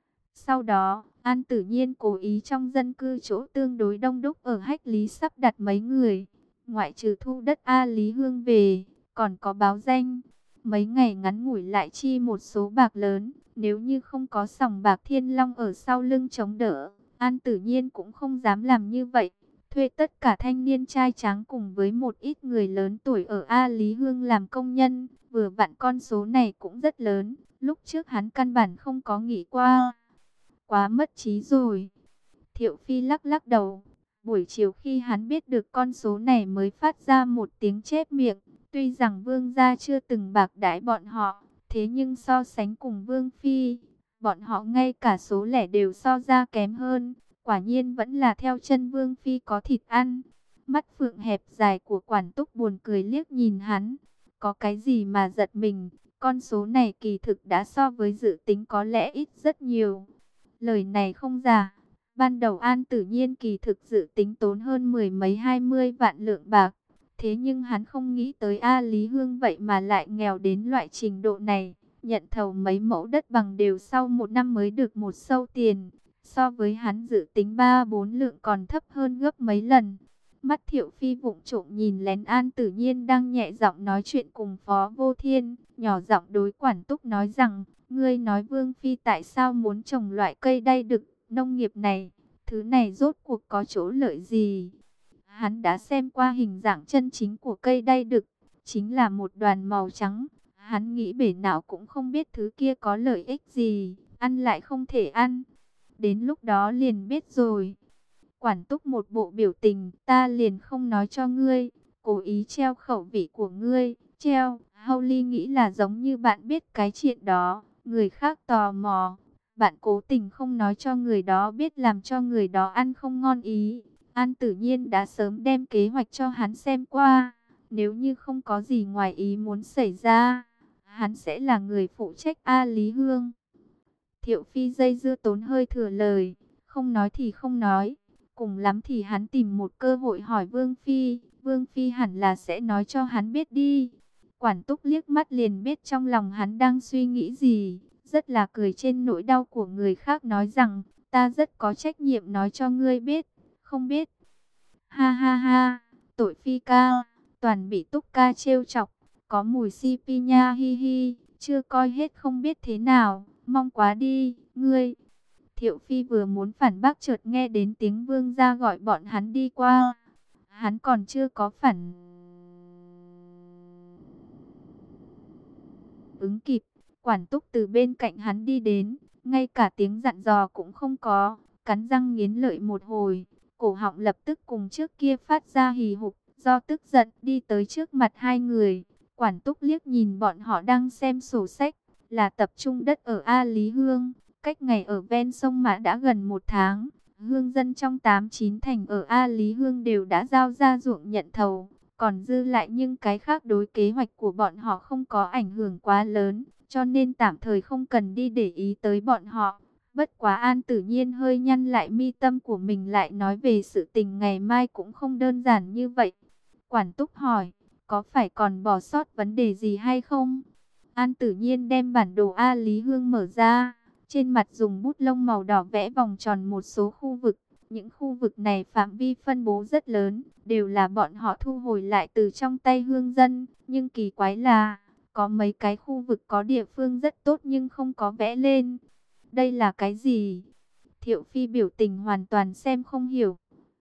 Sau đó, An Tử Nhiên cố ý trong dân cư chỗ tương đối đông đúc ở Hách Lý sắp đặt mấy người, ngoại trừ thu đất A Lý Hương về, còn có báo danh. Mấy ngày ngắn ngủi lại chi một số bạc lớn, nếu như không có sòng bạc Thiên Long ở sau lưng chống đỡ, An Tử Nhiên cũng không dám làm như vậy. Thuê tất cả thanh niên trai tráng cùng với một ít người lớn tuổi ở A Lý Hương làm công nhân, vừa vặn con số này cũng rất lớn, lúc trước hắn căn bản không có nghĩ qua. Quá mất trí rồi. Thiệu Phi lắc lắc đầu, buổi chiều khi hắn biết được con số này mới phát ra một tiếng chép miệng. Tuy rằng Vương gia chưa từng bạc đãi bọn họ, thế nhưng so sánh cùng Vương Phi, bọn họ ngay cả số lẻ đều so ra kém hơn. Quả nhiên vẫn là theo chân Vương Phi có thịt ăn. Mắt phượng hẹp dài của Quản Túc buồn cười liếc nhìn hắn. Có cái gì mà giật mình, con số này kỳ thực đã so với dự tính có lẽ ít rất nhiều. Lời này không giả. Ban đầu An Tử Nhiên kỳ thực dự tính tốn hơn 10 mấy 20 vạn lượng bạc. Thế nhưng hắn không nghĩ tới A Lý Hương vậy mà lại nghèo đến loại trình độ này. Nhận thầu mấy mẫu đất bằng đều sau một năm mới được một sâu tiền. So với hắn dự tính 3-4 lượng còn thấp hơn gấp mấy lần. Mắt Thiệu Phi vụng trộm nhìn lén An Tử Nhiên đang nhẹ giọng nói chuyện cùng Phó Vô Thiên. Nhỏ giọng đối Quản Túc nói rằng, ngươi nói Vương Phi tại sao muốn trồng loại cây đay đực, nông nghiệp này, thứ này rốt cuộc có chỗ lợi gì? Hắn đã xem qua hình dạng chân chính của cây đay đực, chính là một đoàn màu trắng. Hắn nghĩ bể nào cũng không biết thứ kia có lợi ích gì, ăn lại không thể ăn. Đến lúc đó liền biết rồi. Quản Túc một bộ biểu tình, ta liền không nói cho ngươi, cố ý treo khẩu vị của ngươi, treo. Hâu Ly nghĩ là giống như bạn biết cái chuyện đó, người khác tò mò, bạn cố tình không nói cho người đó biết làm cho người đó ăn không ngon ý. An Tử Nhiên đã sớm đem kế hoạch cho hắn xem qua, nếu như không có gì ngoài ý muốn xảy ra, hắn sẽ là người phụ trách A Lý Hương. Thiệu Phi dây dưa tốn hơi thừa lời, không nói thì không nói, cùng lắm thì hắn tìm một cơ hội hỏi Vương Phi, Vương Phi hẳn là sẽ nói cho hắn biết đi. Quản Túc liếc mắt liền biết trong lòng hắn đang suy nghĩ gì, rất là cười trên nỗi đau của người khác, nói rằng, ta rất có trách nhiệm nói cho ngươi biết, không biết. Ha ha ha, tội Phi ca, toàn bị Túc ca trêu chọc, có mùi CP nha, hi hi, chưa coi hết không biết thế nào, mong quá đi, ngươi. Thiệu Phi vừa muốn phản bác chợt nghe đến tiếng Vương gia gọi bọn hắn đi qua. Hắn còn chưa có phản ứng kịp, Quản Túc từ bên cạnh hắn đi đến, ngay cả tiếng dặn dò cũng không có, cắn răng nghiến lợi một hồi, cổ họng lập tức cùng trước kia phát ra hì hục, do tức giận đi tới trước mặt hai người. Quản Túc liếc nhìn bọn họ đang xem sổ sách, là tập trung đất ở A Lý Hương, cách ngày ở ven sông Mã đã gần 1 tháng. Hương dân trong 8-9 thành ở A Lý Hương đều đã giao ra ruộng nhận thầu, còn dư lại nhưng cái khác đối kế hoạch của bọn họ không có ảnh hưởng quá lớn, cho nên tạm thời không cần đi để ý tới bọn họ. Bất quá An Tử Nhiên hơi nhăn lại mi tâm của mình, lại nói về sự tình ngày mai cũng không đơn giản như vậy. Quản Túc hỏi, có phải còn bỏ sót vấn đề gì hay không? An Tử Nhiên đem bản đồ A Lý Hương mở ra, trên mặt dùng bút lông màu đỏ vẽ vòng tròn một số khu vực. Những khu vực này phạm vi phân bố rất lớn, đều là bọn họ thu hồi lại từ trong tay hương dân. Nhưng kỳ quái là, có mấy cái khu vực có địa phương rất tốt nhưng không có vẽ lên. Đây là cái gì? Thiệu Phi biểu tình hoàn toàn xem không hiểu.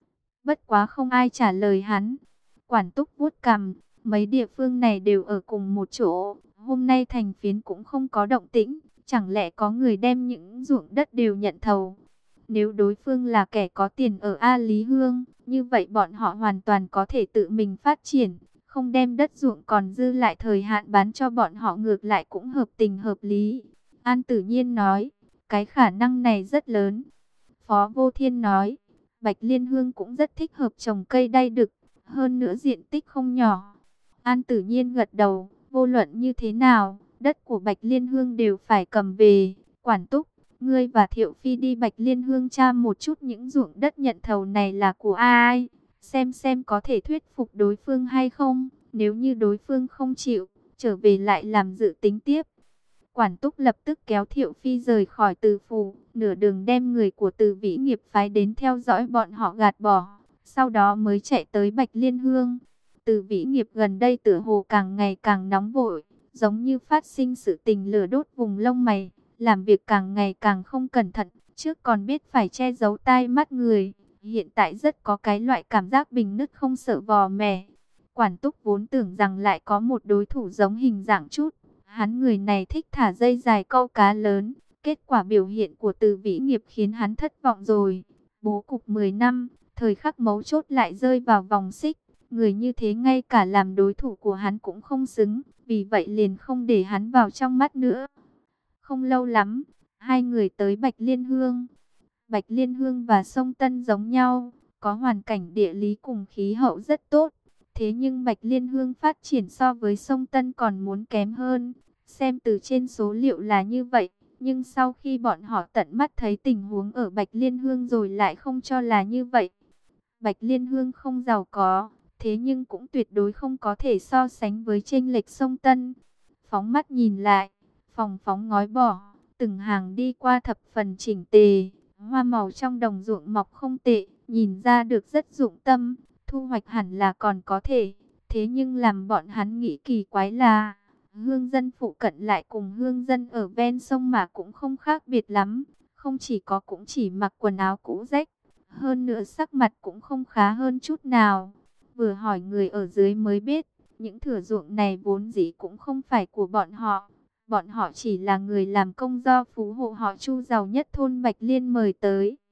Bất quá không ai trả lời hắn. Quản Túc vuốt cằm, mấy địa phương này đều ở cùng một chỗ. Hôm nay thành phiến cũng không có động tĩnh. Chẳng lẽ có người đem những ruộng đất đều nhận thầu? Nếu đối phương là kẻ có tiền ở A Lý Hương, như vậy bọn họ hoàn toàn có thể tự mình phát triển, không đem đất ruộng còn dư lại thời hạn bán cho bọn họ, ngược lại cũng hợp tình hợp lý. An Tử Nhiên nói, cái khả năng này rất lớn. Phó Vô Thiên nói, Bạch Liên Hương cũng rất thích hợp trồng cây đay đực, hơn nữa diện tích không nhỏ. An Tử Nhiên gật đầu, vô luận như thế nào, đất của Bạch Liên Hương đều phải cầm về. Quản Túc, ngươi và Thiệu Phi đi Bạch Liên Hương tra một chút những ruộng đất nhận thầu này là của ai, xem có thể thuyết phục đối phương hay không. Nếu như đối phương không chịu, trở về lại làm dự tính tiếp. Quản Túc lập tức kéo Thiệu Phi rời khỏi Từ phủ, nửa đường đem người của Từ Vĩ Nghiệp phái đến theo dõi bọn họ gạt bỏ, sau đó mới chạy tới Bạch Liên Hương. Từ Vĩ Nghiệp gần đây tựa hồ càng ngày càng nóng vội, giống như phát sinh sự tình lửa đốt vùng lông mày, làm việc càng ngày càng không cẩn thận, trước còn biết phải che giấu tai mắt người, hiện tại rất có cái loại cảm giác bình nứt không sợ vò mẻ. Quản Túc vốn tưởng rằng lại có một đối thủ giống hình dạng chút, hắn người này thích thả dây dài câu cá lớn, kết quả biểu hiện của Từ Vĩ Nghiệp khiến hắn thất vọng rồi. Bố cục 10 năm, thời khắc mấu chốt lại rơi vào vòng xích, người như thế ngay cả làm đối thủ của hắn cũng không xứng, vì vậy liền không để hắn vào trong mắt nữa. Không lâu lắm, hai người tới Bạch Liên Hương. Bạch Liên Hương và sông Tân giống nhau, có hoàn cảnh địa lý cùng khí hậu rất tốt. Thế nhưng Bạch Liên Hương phát triển so với sông Tân còn muốn kém hơn. Xem từ trên số liệu là như vậy, nhưng sau khi bọn họ tận mắt thấy tình huống ở Bạch Liên Hương rồi lại không cho là như vậy. Bạch Liên Hương không giàu có, thế nhưng cũng tuyệt đối không có thể so sánh với chênh lệch sông Tân. Phóng mắt nhìn lại, phòng phóng ngói bỏ, từng hàng đi qua thập phần chỉnh tề, hoa màu trong đồng ruộng mọc không tệ, nhìn ra được rất dụng tâm, thu hoạch hẳn là còn có thể. Thế nhưng làm bọn hắn nghĩ kỳ quái là, hương dân phụ cận lại cùng hương dân ở ven sông mà cũng không khác biệt lắm, không chỉ có cũng chỉ mặc quần áo cũ rách, hơn nữa sắc mặt cũng không khá hơn chút nào. Vừa hỏi người ở dưới mới biết, những thửa ruộng này vốn dĩ cũng không phải của bọn họ. Bọn họ chỉ là người làm công do phú hộ họ Chu giàu nhất thôn Bạch Liên mời tới.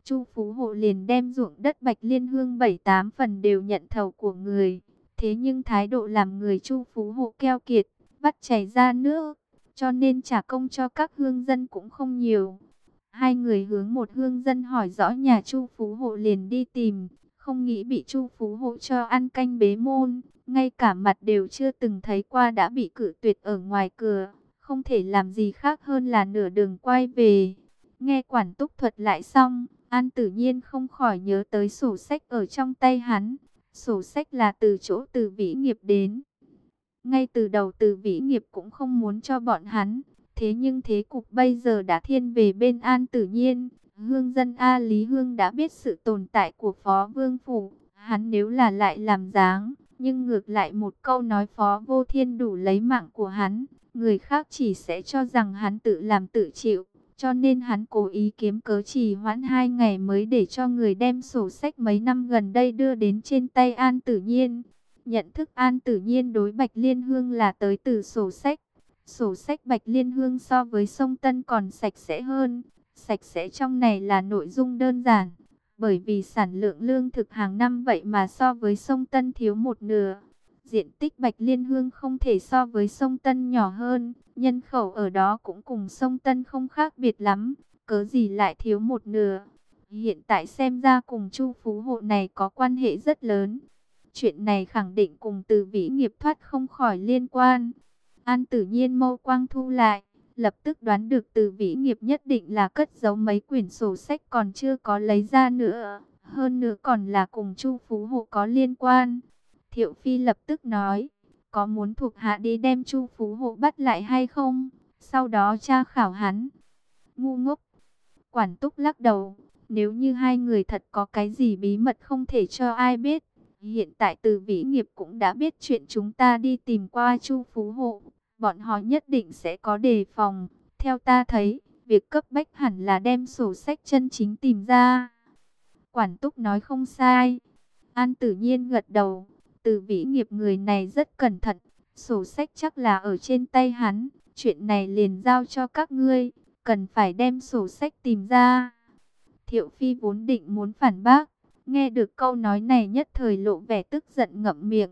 Chu Phú Hộ liền đem ruộng đất Bạch Liên Hương 7-8 phần đều nhận thầu của người. Thế nhưng thái độ làm người Chu Phú Hộ keo kiệt, vắt chảy ra nước, cho nên trả công cho các hương dân cũng không nhiều. Hai người hướng một hương dân hỏi rõ nhà Chu Phú Hộ liền đi tìm, không nghĩ bị Chu Phú Hộ cho ăn canh bế môn, ngay cả mặt đều chưa từng thấy qua đã bị cự tuyệt ở ngoài cửa, không thể làm gì khác hơn là nửa đường quay về. Nghe quản túc thuật lại xong, An Tử Nhiên không khỏi nhớ tới sổ sách ở trong tay hắn. Sổ sách là từ chỗ Từ Vĩ Nghiệp đến. Ngay từ đầu Từ Vĩ Nghiệp cũng không muốn cho bọn hắn. Thế nhưng thế cục bây giờ đã thiên về bên An Tử Nhiên. Hương dân A Lý Hương đã biết sự tồn tại của Phó Vương Phủ. Hắn nếu là lại làm dáng, nhưng ngược lại một câu nói Phó Vô Thiên đủ lấy mạng của hắn, người khác chỉ sẽ cho rằng hắn tự làm tự chịu. Cho nên hắn cố ý kiếm cớ trì hoãn 2 ngày mới để cho người đem sổ sách mấy năm gần đây đưa đến trên tay An Tử Nhiên. Nhận thức An Tử Nhiên đối Bạch Liên Hương là tới từ sổ sách. Sổ sách Bạch Liên Hương so với sông Tân còn sạch sẽ hơn. Sạch sẽ trong này là nội dung đơn giản. Bởi vì sản lượng lương thực hàng năm vậy mà so với sông Tân thiếu một nửa. Diện tích Bạch Liên Hương không thể so với sông Tân nhỏ hơn. Nhân khẩu ở đó cũng cùng sông Tân không khác biệt lắm. Cớ gì lại thiếu một nửa. Hiện tại xem ra cùng Chu Phú Hộ này có quan hệ rất lớn. Chuyện này khẳng định cùng Từ Vĩ Nghiệp thoát không khỏi liên quan. An Tử Nhiên mâu quang thu lại, lập tức đoán được Từ Vĩ Nghiệp nhất định là cất giấu mấy quyển sổ sách còn chưa có lấy ra nữa. Hơn nữa còn là cùng Chu Phú Hộ có liên quan. Thiệu Phi lập tức nói, có muốn thuộc hạ đi đem Chu Phú Hộ bắt lại hay không? Sau đó tra khảo hắn. Ngu ngốc. Quản túc lắc đầu, nếu như hai người thật có cái gì bí mật không thể cho ai biết. Hiện tại Từ Vĩ Nghiệp cũng đã biết chuyện chúng ta đi tìm qua Chu Phú Hộ. Bọn họ nhất định sẽ có đề phòng. Theo ta thấy, việc cấp bách hẳn là đem sổ sách chân chính tìm ra. Quản túc nói không sai. An Tử Nhiên gật đầu. Từ Vĩ Nghiệp người này rất cẩn thận. Sổ sách chắc là ở trên tay hắn. Chuyện này liền giao cho các ngươi. Cần phải đem sổ sách tìm ra. Thiệu Phi vốn định muốn phản bác. Nghe được câu nói này nhất thời lộ vẻ tức giận ngậm miệng.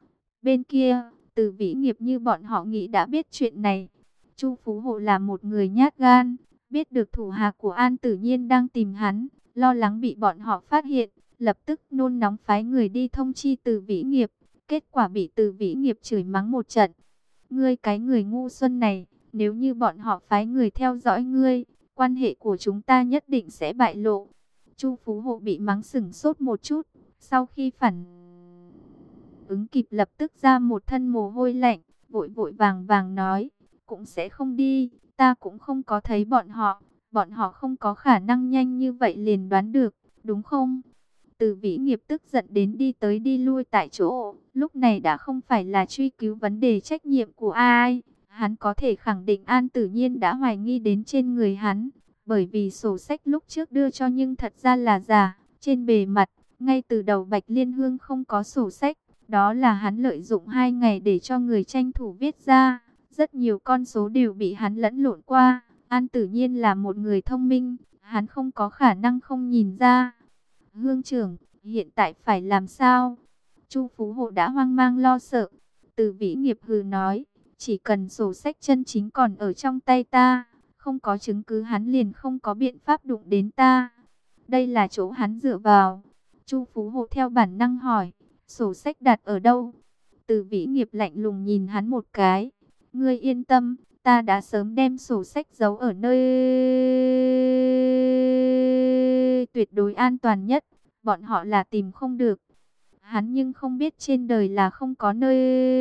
Bên kia, Từ Vĩ Nghiệp như bọn họ nghĩ đã biết chuyện này. Chu Phú Hộ là một người nhát gan. Biết được thủ hạ của An Tử Nhiên đang tìm hắn. Lo lắng bị bọn họ phát hiện. Lập tức nôn nóng phái người đi thông chi Từ Vĩ Nghiệp. Kết quả bị Từ Vĩ Nghiệp chửi mắng một trận. Ngươi cái người ngu xuân này, nếu như bọn họ phái người theo dõi ngươi, quan hệ của chúng ta nhất định sẽ bại lộ. Chu Phú Hộ bị mắng sửng sốt một chút, sau khi phản ứng kịp lập tức ra một thân mồ hôi lạnh, vội vội vàng vàng nói, cũng sẽ không đi, ta cũng không có thấy bọn họ không có khả năng nhanh như vậy liền đoán được, đúng không? Từ Vĩ Nghiệp tức giận đến đi tới đi lui tại chỗ, lúc này đã không phải là truy cứu vấn đề trách nhiệm của ai, hắn có thể khẳng định An Tử Nhiên đã hoài nghi đến trên người hắn, bởi vì sổ sách lúc trước đưa cho nhưng thật ra là giả, trên bề mặt, ngay từ đầu Bạch Liên Hương không có sổ sách, đó là hắn lợi dụng 2 ngày để cho người tranh thủ viết ra, rất nhiều con số đều bị hắn lẫn lộn qua, An Tử Nhiên là một người thông minh, hắn không có khả năng không nhìn ra. Hương trưởng, hiện tại phải làm sao? Chu Phú Hộ đã hoang mang lo sợ. Từ Vĩ Nghiệp hừ nói, chỉ cần sổ sách chân chính còn ở trong tay ta, không có chứng cứ hắn liền không có biện pháp đụng đến ta. Đây là chỗ hắn dựa vào. Chu Phú Hộ theo bản năng hỏi, sổ sách đặt ở đâu? Từ Vĩ Nghiệp lạnh lùng nhìn hắn một cái. Ngươi yên tâm, ta đã sớm đem sổ sách giấu ở nơi tuyệt đối an toàn nhất. Bọn họ là tìm không được. Hắn nhưng không biết trên đời là không có nơi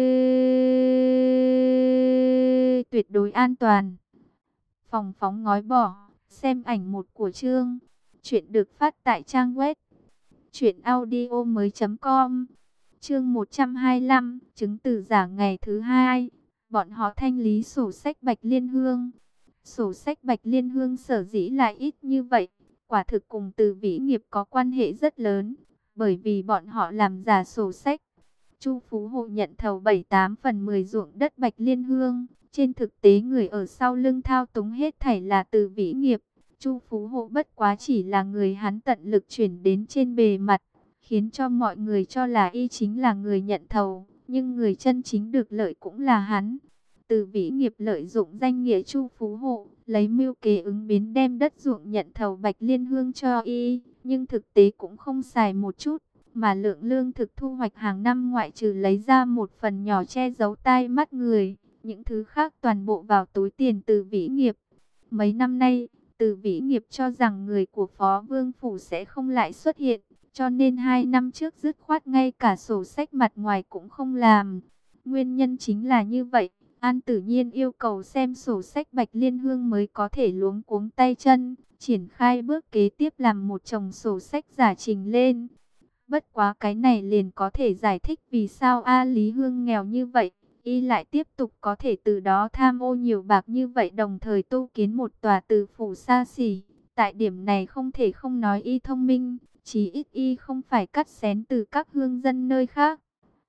tuyệt đối an toàn. Phòng phóng ngói bỏ. Xem ảnh một của chương. Chuyện được phát tại trang web truyệnaudiomoi.com. Chương 125, chứng từ giả ngày thứ 2. Bọn họ thanh lý sổ sách Bạch Liên Hương. Sổ sách Bạch Liên Hương sở dĩ lại ít như vậy, quả thực cùng Từ Vĩ Nghiệp có quan hệ rất lớn, bởi vì bọn họ làm giả sổ sách. Chu Phú Hộ nhận thầu 7-8 phần 10 ruộng đất Bạch Liên Hương, trên thực tế người ở sau lưng thao túng hết thảy là Từ Vĩ Nghiệp. Chu Phú Hộ bất quá chỉ là người hắn tận lực chuyển đến trên bề mặt, khiến cho mọi người cho là y chính là người nhận thầu, nhưng người chân chính được lợi cũng là hắn. Từ Vĩ Nghiệp lợi dụng danh nghĩa Chu Phú Hộ, lấy mưu kế ứng biến đem đất ruộng nhận thầu Bạch Liên Hương cho y, nhưng thực tế cũng không xài một chút, mà lượng lương thực thu hoạch hàng năm ngoại trừ lấy ra một phần nhỏ che giấu tai mắt người, những thứ khác toàn bộ vào túi tiền Từ Vĩ Nghiệp. Mấy năm nay, Từ Vĩ Nghiệp cho rằng người của Phó Vương Phủ sẽ không lại xuất hiện, cho nên 2 năm trước dứt khoát ngay cả sổ sách mặt ngoài cũng không làm. Nguyên nhân chính là như vậy, An Tử Nhiên yêu cầu xem sổ sách Bạch Liên Hương mới có thể luống cuống tay chân, triển khai bước kế tiếp làm một chồng sổ sách giả trình lên. Bất quá cái này liền có thể giải thích vì sao A Lý Hương nghèo như vậy, y lại tiếp tục có thể từ đó tham ô nhiều bạc như vậy, đồng thời tu kiến một tòa từ phủ xa xỉ. Tại điểm này không thể không nói y thông minh, chí ít y không phải cắt xén từ các hương dân nơi khác.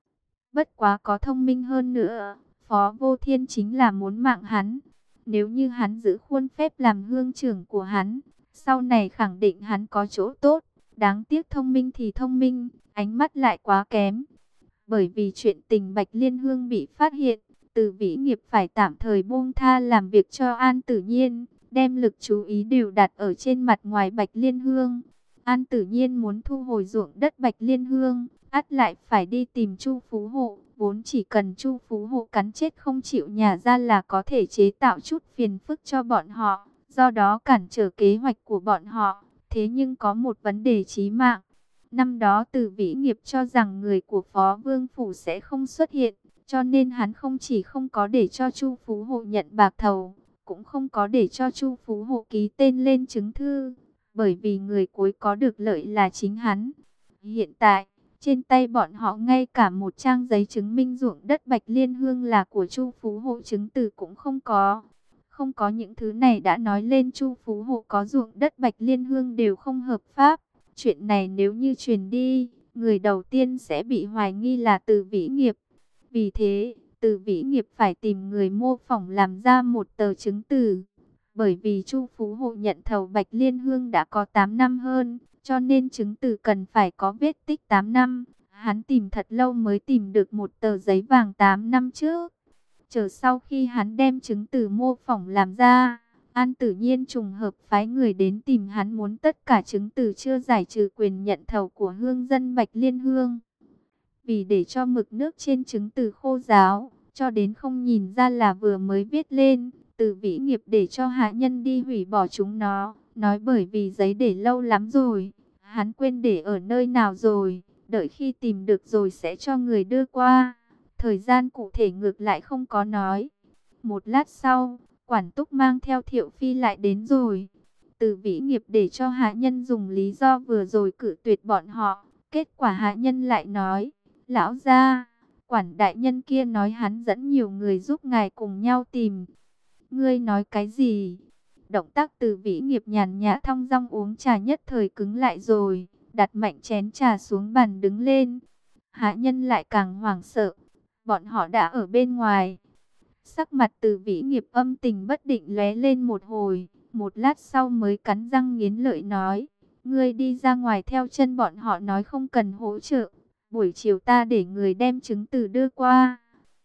Bất quá có thông minh hơn nữa, Phó Vô Thiên chính là muốn mạng hắn. Nếu như hắn giữ khuôn phép làm hương trưởng của hắn, sau này khẳng định hắn có chỗ tốt. Đáng tiếc thông minh thì thông minh, ánh mắt lại quá kém. Bởi vì chuyện tình Bạch Liên Hương bị phát hiện, Từ Vĩ Nghiệp phải tạm thời buông tha làm việc cho An Tử Nhiên, đem lực chú ý đều đặt ở trên mặt ngoài Bạch Liên Hương. An Tử Nhiên muốn thu hồi ruộng đất Bạch Liên Hương, ắt lại phải đi tìm Chu Phú Hộ, vốn chỉ cần Chu Phú Hộ cắn chết không chịu nhả ra là có thể chế tạo chút phiền phức cho bọn họ, do đó cản trở kế hoạch của bọn họ. Thế nhưng có một vấn đề chí mạng. Năm đó Từ Vĩ Nghiệp cho rằng người của Phó Vương Phủ sẽ không xuất hiện, cho nên hắn không chỉ không có để cho Chu Phú Hộ nhận bạc thầu, cũng không có để cho Chu Phú Hộ ký tên lên chứng thư, bởi vì người cuối có được lợi là chính hắn. Hiện tại, trên tay bọn họ ngay cả một trang giấy chứng minh ruộng đất Bạch Liên Hương là của Chu Phú Hộ chứng từ cũng không có. Không có những thứ này đã nói lên Chu Phú Hộ có ruộng đất Bạch Liên Hương đều không hợp pháp. Chuyện này nếu như truyền đi, người đầu tiên sẽ bị hoài nghi là Từ Vĩ Nghiệp. Vì thế, Từ Vĩ Nghiệp phải tìm người mô phỏng làm ra một tờ chứng từ. Bởi vì Chu Phú Hộ nhận thầu Bạch Liên Hương đã có 8 năm hơn, cho nên chứng từ cần phải có vết tích 8 năm. Hắn tìm thật lâu mới tìm được một tờ giấy vàng 8 năm trước. Chờ sau khi hắn đem chứng từ mô phỏng làm ra, An Tử Nhiên trùng hợp phái người đến tìm hắn muốn tất cả chứng từ chưa giải trừ quyền nhận thầu của hương dân Bạch Liên Hương. Vì để cho mực nước trên chứng từ khô ráo, cho đến không nhìn ra là vừa mới viết lên, Từ Vĩ Nghiệp để cho hạ nhân đi hủy bỏ chúng nó, nói bởi vì giấy để lâu lắm rồi, hắn quên để ở nơi nào rồi, đợi khi tìm được rồi sẽ cho người đưa qua. Thời gian cụ thể ngược lại không có nói. Một lát sau, Quản Túc mang theo Thiệu Phi lại đến rồi. Từ Vĩ Nghiệp để cho hạ nhân dùng lý do vừa rồi cự tuyệt bọn họ. Kết quả hạ nhân lại nói, lão gia, Quản đại nhân kia nói hắn dẫn nhiều người giúp ngài cùng nhau tìm. Ngươi nói cái gì? Động tác Từ Vĩ Nghiệp nhàn nhã thong dong uống trà nhất thời cứng lại rồi, đặt mạnh chén trà xuống bàn đứng lên. Hạ nhân lại càng hoảng sợ. Bọn họ đã ở bên ngoài. Sắc mặt Từ Vĩ Nghiệp âm tình bất định lóe lên một hồi, một lát sau mới cắn răng nghiến lợi nói, ngươi đi ra ngoài theo chân bọn họ nói không cần hỗ trợ, buổi chiều ta để người đem chứng từ đưa qua.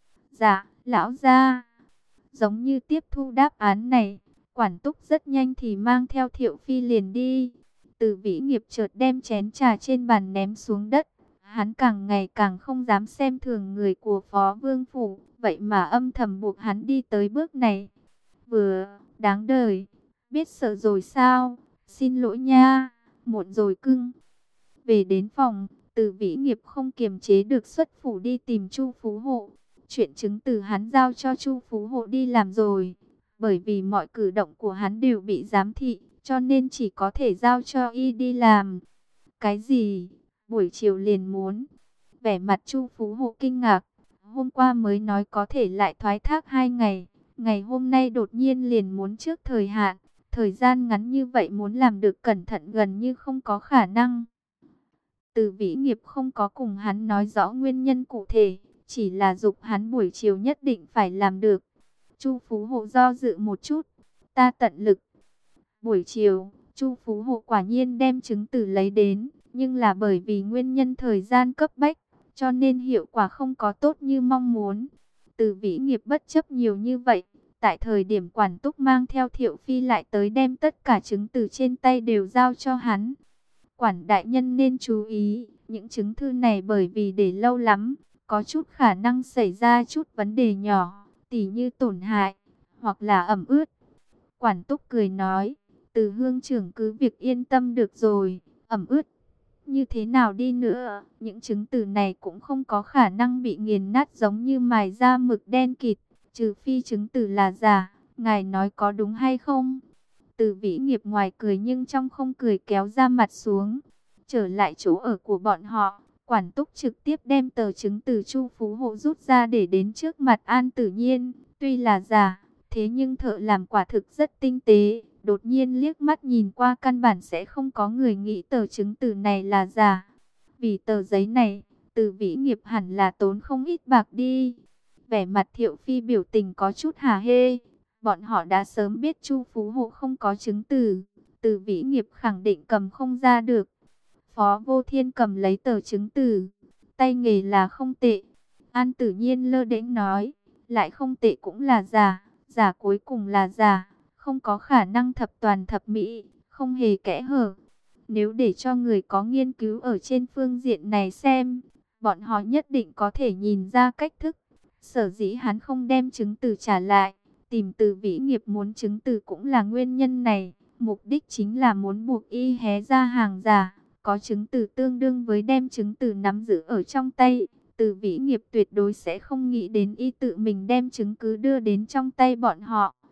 Dạ, lão gia. Giống như tiếp thu đáp án này, Quản Túc rất nhanh thì mang theo Thiệu Phi liền đi. Từ Vĩ Nghiệp chợt đem chén trà trên bàn ném xuống đất. Hắn càng ngày càng không dám xem thường người của Phó Vương Phủ, vậy mà âm thầm buộc hắn đi tới bước này. Vừa, đáng đời, biết sợ rồi sao, xin lỗi nha, muộn rồi cưng. Về đến phòng, Từ Vĩ Nghiệp không kiềm chế được xuất phủ đi tìm Chu Phú Hộ. Chuyện chứng từ hắn giao cho Chu Phú Hộ đi làm rồi, bởi vì mọi cử động của hắn đều bị giám thị, cho nên chỉ có thể giao cho y đi làm. Cái gì? Buổi chiều liền muốn? Vẻ mặt Chu Phú Hộ kinh ngạc. Hôm qua mới nói có thể lại thoái thác 2 ngày. Ngày hôm nay đột nhiên liền muốn trước thời hạn. Thời gian ngắn như vậy muốn làm được cẩn thận gần như không có khả năng. Từ Vĩ Nghiệp không có cùng hắn nói rõ nguyên nhân cụ thể, chỉ là giục hắn buổi chiều nhất định phải làm được. Chu Phú Hộ do dự một chút. Ta tận lực. Buổi chiều, Chu Phú Hộ quả nhiên đem chứng từ lấy đến, nhưng là bởi vì nguyên nhân thời gian cấp bách, cho nên hiệu quả không có tốt như mong muốn. Từ Vĩ Nghiệp bất chấp nhiều như vậy, tại thời điểm Quản Túc mang theo Thiệu Phi lại tới đem tất cả chứng từ trên tay đều giao cho hắn. Quản đại nhân nên chú ý, những chứng thư này bởi vì để lâu lắm, có chút khả năng xảy ra chút vấn đề nhỏ, tỉ như tổn hại, hoặc là ẩm ướt. Quản Túc cười nói, Từ Hương trưởng cứ việc yên tâm được rồi, ẩm ướt như thế nào đi nữa, những chứng từ này cũng không có khả năng bị nghiền nát giống như mài ra mực đen kịt, trừ phi chứng từ là giả, ngài nói có đúng hay không? Từ Vĩ Nghiệp ngoài cười nhưng trong không cười kéo ra mặt xuống. Trở lại chỗ ở của bọn họ, Quản Túc trực tiếp đem tờ chứng từ Chu Phú Hộ rút ra để đến trước mặt An Tử Nhiên. Tuy là giả, thế nhưng thợ làm quả thực rất tinh tế. Đột nhiên liếc mắt nhìn qua căn bản sẽ không có người nghĩ tờ chứng từ này là giả. Vì tờ giấy này, Từ Vĩ Nghiệp hẳn là tốn không ít bạc đi. Vẻ mặt Thiệu Phi biểu tình có chút hả hê. Bọn họ đã sớm biết Chu Phú Hộ không có chứng từ. Từ Vĩ Nghiệp khẳng định cầm không ra được. Phó Vô Thiên cầm lấy tờ chứng từ. Tay nghề là không tệ. An Tử Nhiên lơ đễnh nói. Lại không tệ cũng là giả. Giả cuối cùng là giả. Không có khả năng thập toàn thập mỹ. Không hề kẽ hở. Nếu để cho người có nghiên cứu ở trên phương diện này xem. Bọn họ nhất định có thể nhìn ra cách thức. Sở dĩ hắn không đem chứng từ trả lại. Tìm Từ Vĩ Nghiệp muốn chứng từ cũng là nguyên nhân này. Mục đích chính là muốn buộc y hé ra hàng giả. Có chứng từ tương đương với đem chứng từ nắm giữ ở trong tay. Từ Vĩ Nghiệp tuyệt đối sẽ không nghĩ đến y tự mình đem chứng cứ đưa đến trong tay bọn họ.